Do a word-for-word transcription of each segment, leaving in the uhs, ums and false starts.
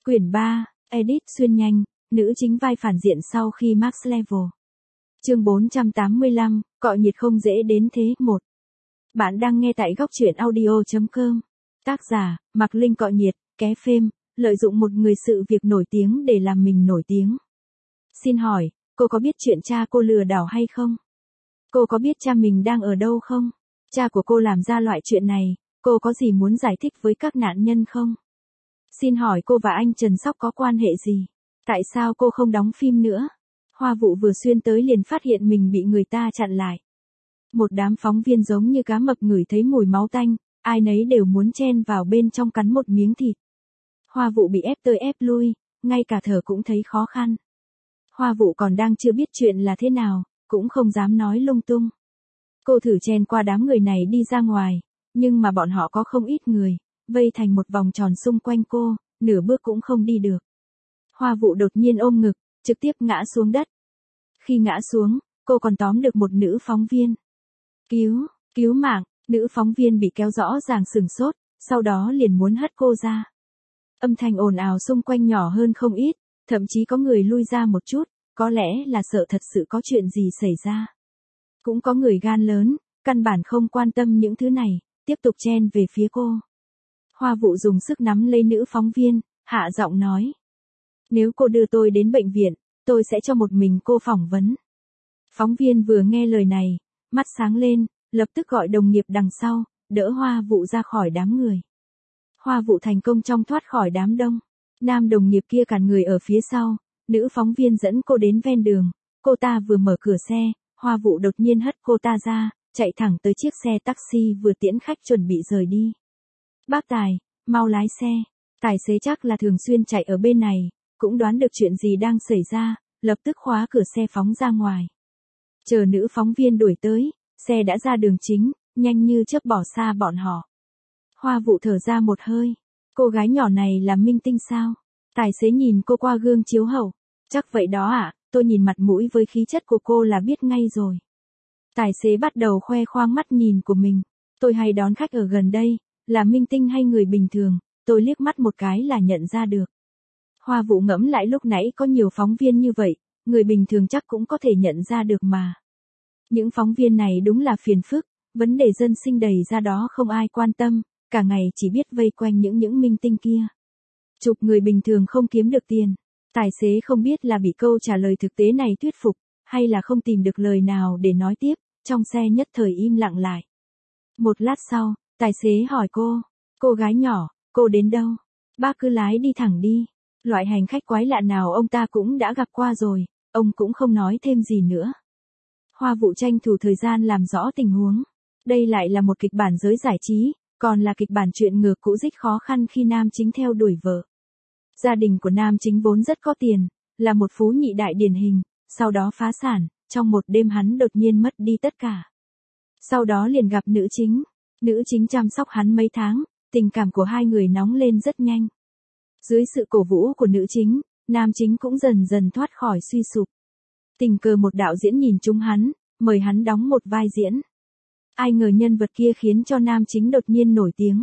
Quyển ba, Edit xuyên nhanh, nữ chính vai phản diện sau khi max level. Chương bốn trăm tám mươi lăm, cọ nhiệt không dễ đến thế. Một. Bạn đang nghe tại góc truyện audio chấm com. Tác giả, Mạc Linh. Cọ nhiệt, ké phêm, lợi dụng một người sự việc nổi tiếng để làm mình nổi tiếng. Xin hỏi, cô có biết chuyện cha cô lừa đảo hay không? Cô có biết cha mình đang ở đâu không? Cha của cô làm ra loại chuyện này, cô có gì muốn giải thích với các nạn nhân không? Xin hỏi cô và anh Trần Sóc có quan hệ gì? Tại sao cô không đóng phim nữa? Hoa Vụ vừa xuyên tới liền phát hiện mình bị người ta chặn lại. Một đám phóng viên giống như cá mập ngửi thấy mùi máu tanh, ai nấy đều muốn chen vào bên trong cắn một miếng thịt. Hoa Vụ bị ép tới ép lui, ngay cả thở cũng thấy khó khăn. Hoa Vụ còn đang chưa biết chuyện là thế nào, cũng không dám nói lung tung. Cô thử chen qua đám người này đi ra ngoài, nhưng mà bọn họ có không ít người, vây thành một vòng tròn xung quanh cô, nửa bước cũng không đi được. Hoa Vụ đột nhiên ôm ngực, trực tiếp ngã xuống đất. Khi ngã xuống, cô còn tóm được một nữ phóng viên. Cứu, cứu mạng, nữ phóng viên bị kéo rõ ràng sửng sốt, sau đó liền muốn hất cô ra. Âm thanh ồn ào xung quanh nhỏ hơn không ít, thậm chí có người lui ra một chút, có lẽ là sợ thật sự có chuyện gì xảy ra. Cũng có người gan lớn, căn bản không quan tâm những thứ này, tiếp tục chen về phía cô. Hoa Vụ dùng sức nắm lấy nữ phóng viên, hạ giọng nói. Nếu cô đưa tôi đến bệnh viện, tôi sẽ cho một mình cô phỏng vấn. Phóng viên vừa nghe lời này, mắt sáng lên, lập tức gọi đồng nghiệp đằng sau, đỡ Hoa Vụ ra khỏi đám người. Hoa Vụ thành công trong thoát khỏi đám đông. Nam đồng nghiệp kia cản người ở phía sau, nữ phóng viên dẫn cô đến ven đường. Cô ta vừa mở cửa xe, Hoa Vụ đột nhiên hất cô ta ra, chạy thẳng tới chiếc xe taxi vừa tiễn khách chuẩn bị rời đi. Bác Tài, mau lái xe. Tài xế chắc là thường xuyên chạy ở bên này, cũng đoán được chuyện gì đang xảy ra, lập tức khóa cửa xe phóng ra ngoài. Chờ nữ phóng viên đuổi tới, xe đã ra đường chính, nhanh như chớp bỏ xa bọn họ. Hoa Vụ thở ra một hơi. Cô gái nhỏ này là minh tinh sao? Tài xế nhìn cô qua gương chiếu hậu. Chắc vậy đó ạ, à, tôi nhìn mặt mũi với khí chất của cô là biết ngay rồi. Tài xế bắt đầu khoe khoang mắt nhìn của mình. Tôi hay đón khách ở gần đây, là minh tinh hay người bình thường, tôi liếc mắt một cái là nhận ra được. Hoa Vụ ngẫm lại lúc nãy có nhiều phóng viên như vậy, người bình thường chắc cũng có thể nhận ra được mà. Những phóng viên này đúng là phiền phức, vấn đề dân sinh đầy ra đó không ai quan tâm, cả ngày chỉ biết vây quanh những những minh tinh kia. Chụp người bình thường không kiếm được tiền. Tài xế không biết là bị câu trả lời thực tế này thuyết phục, hay là không tìm được lời nào để nói tiếp, trong xe nhất thời im lặng lại. Một lát sau, tài xế hỏi cô, cô gái nhỏ, cô đến đâu? Bác cứ lái đi thẳng đi. Loại hành khách quái lạ nào ông ta cũng đã gặp qua rồi, ông cũng không nói thêm gì nữa. Hoa Vụ tranh thủ thời gian làm rõ tình huống. Đây lại là một kịch bản giới giải trí, còn là kịch bản chuyện ngược cũ dích khó khăn khi nam chính theo đuổi vợ. Gia đình của nam chính vốn rất có tiền, là một phú nhị đại điển hình, sau đó phá sản, trong một đêm hắn đột nhiên mất đi tất cả. Sau đó liền gặp nữ chính, nữ chính chăm sóc hắn mấy tháng, tình cảm của hai người nóng lên rất nhanh. Dưới sự cổ vũ của nữ chính, nam chính cũng dần dần thoát khỏi suy sụp. Tình cờ một đạo diễn nhìn trúng hắn, mời hắn đóng một vai diễn. Ai ngờ nhân vật kia khiến cho nam chính đột nhiên nổi tiếng.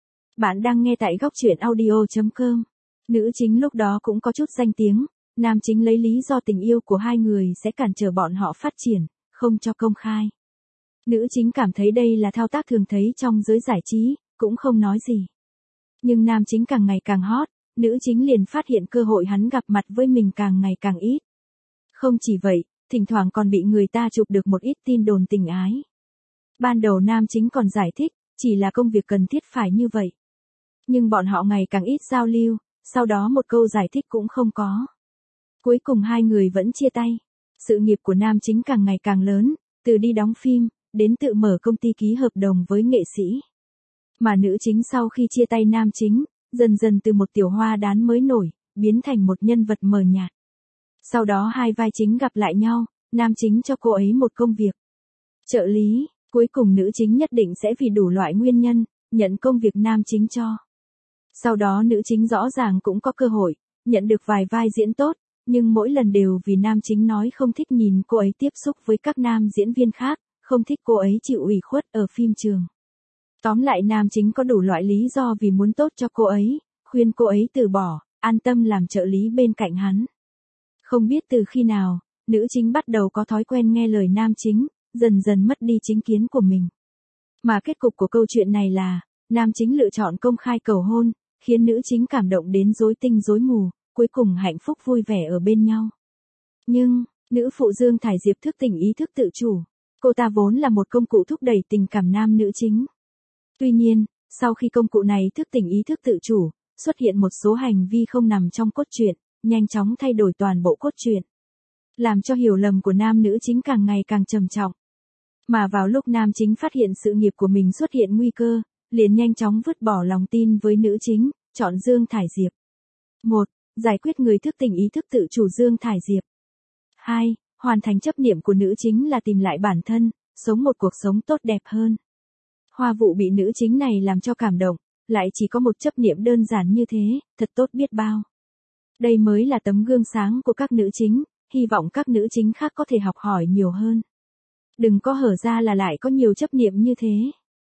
Bạn đang nghe tại góc truyện audio chấm com. Nữ chính lúc đó cũng có chút danh tiếng, nam chính lấy lý do tình yêu của hai người sẽ cản trở bọn họ phát triển, không cho công khai. Nữ chính cảm thấy đây là thao tác thường thấy trong giới giải trí, cũng không nói gì. Nhưng nam chính càng ngày càng hot, nữ chính liền phát hiện cơ hội hắn gặp mặt với mình càng ngày càng ít. Không chỉ vậy, thỉnh thoảng còn bị người ta chụp được một ít tin đồn tình ái. Ban đầu nam chính còn giải thích, chỉ là công việc cần thiết phải như vậy. Nhưng bọn họ ngày càng ít giao lưu, sau đó một câu giải thích cũng không có. Cuối cùng hai người vẫn chia tay. Sự nghiệp của nam chính càng ngày càng lớn, từ đi đóng phim, đến tự mở công ty ký hợp đồng với nghệ sĩ. Mà nữ chính sau khi chia tay nam chính, dần dần từ một tiểu hoa đán mới nổi, biến thành một nhân vật mờ nhạt. Sau đó hai vai chính gặp lại nhau, nam chính cho cô ấy một công việc. Trợ lý, cuối cùng nữ chính nhất định sẽ vì đủ loại nguyên nhân, nhận công việc nam chính cho. Sau đó nữ chính rõ ràng cũng có cơ hội, nhận được vài vai diễn tốt, nhưng mỗi lần đều vì nam chính nói không thích nhìn cô ấy tiếp xúc với các nam diễn viên khác, không thích cô ấy chịu ủy khuất ở phim trường. Tóm lại nam chính có đủ loại lý do vì muốn tốt cho cô ấy, khuyên cô ấy từ bỏ, an tâm làm trợ lý bên cạnh hắn. Không biết từ khi nào, nữ chính bắt đầu có thói quen nghe lời nam chính, dần dần mất đi chính kiến của mình. Mà kết cục của câu chuyện này là, nam chính lựa chọn công khai cầu hôn, khiến nữ chính cảm động đến rối tinh rối mù, cuối cùng hạnh phúc vui vẻ ở bên nhau. Nhưng, nữ phụ Dương Thải Diệp thức tỉnh ý thức tự chủ. Cô ta vốn là một công cụ thúc đẩy tình cảm nam nữ chính. Tuy nhiên, sau khi công cụ này thức tỉnh ý thức tự chủ, xuất hiện một số hành vi không nằm trong cốt truyện, nhanh chóng thay đổi toàn bộ cốt truyện. Làm cho hiểu lầm của nam nữ chính càng ngày càng trầm trọng. Mà vào lúc nam chính phát hiện sự nghiệp của mình xuất hiện nguy cơ, liền nhanh chóng vứt bỏ lòng tin với nữ chính, chọn Dương Thải Diệp. một. Giải quyết người thức tỉnh ý thức tự chủ Dương Thải Diệp. hai. Hoàn thành chấp niệm của nữ chính là tìm lại bản thân, sống một cuộc sống tốt đẹp hơn. Hoa Vụ bị nữ chính này làm cho cảm động, lại chỉ có một chấp niệm đơn giản như thế, thật tốt biết bao. Đây mới là tấm gương sáng của các nữ chính, hy vọng các nữ chính khác có thể học hỏi nhiều hơn. Đừng có hở ra là lại có nhiều chấp niệm như thế.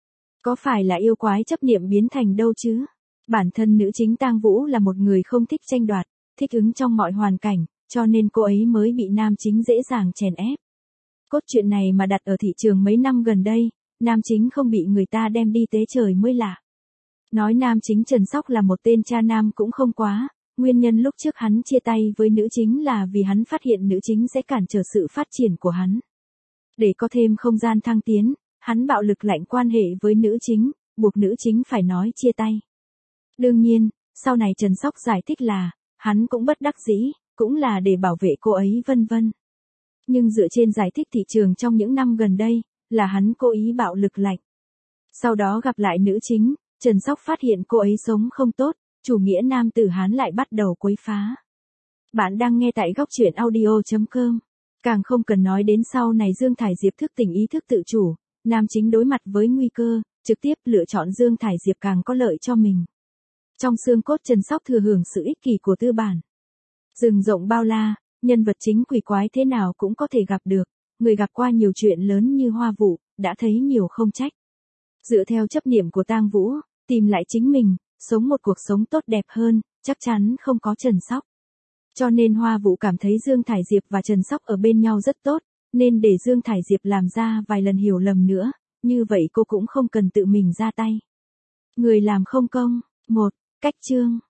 Có phải là yêu quái chấp niệm biến thành đâu chứ? Bản thân nữ chính Tang Vũ là một người không thích tranh đoạt, thích ứng trong mọi hoàn cảnh, cho nên cô ấy mới bị nam chính dễ dàng chèn ép. Cốt truyện này mà đặt ở thị trường mấy năm gần đây, nam chính không bị người ta đem đi tế trời mới lạ. Nói nam chính Trần Sóc là một tên cha nam cũng không quá, nguyên nhân lúc trước hắn chia tay với nữ chính là vì hắn phát hiện nữ chính sẽ cản trở sự phát triển của hắn. Để có thêm không gian thăng tiến, hắn bạo lực lạnh quan hệ với nữ chính, buộc nữ chính phải nói chia tay. Đương nhiên, sau này Trần Sóc giải thích là, hắn cũng bất đắc dĩ, cũng là để bảo vệ cô ấy vân vân. Nhưng dựa trên giải thích thị trường trong những năm gần đây, là hắn cố ý bạo lực lạnh. Sau đó gặp lại nữ chính, Trần Sóc phát hiện cô ấy sống không tốt, chủ nghĩa nam tử Hán lại bắt đầu quấy phá. Bạn đang nghe tại góc truyện audio chấm com. Càng không cần nói đến sau này Dương Thải Diệp thức tỉnh ý thức tự chủ, nam chính đối mặt với nguy cơ, trực tiếp lựa chọn Dương Thải Diệp càng có lợi cho mình. Trong xương cốt Trần Sóc thừa hưởng sự ích kỷ của tư bản. Rừng rộng bao la, nhân vật chính quỷ quái thế nào cũng có thể gặp được, người gặp qua nhiều chuyện lớn như Hoa Vụ, đã thấy nhiều không trách. Dựa theo chấp niệm của Tang Vũ, tìm lại chính mình, sống một cuộc sống tốt đẹp hơn, chắc chắn không có Trần Sóc. Cho nên Hoa Vụ cảm thấy Dương Thải Diệp và Trần Sóc ở bên nhau rất tốt, nên để Dương Thải Diệp làm ra vài lần hiểu lầm nữa, như vậy cô cũng không cần tự mình ra tay. Người làm không công. một. Cách chương.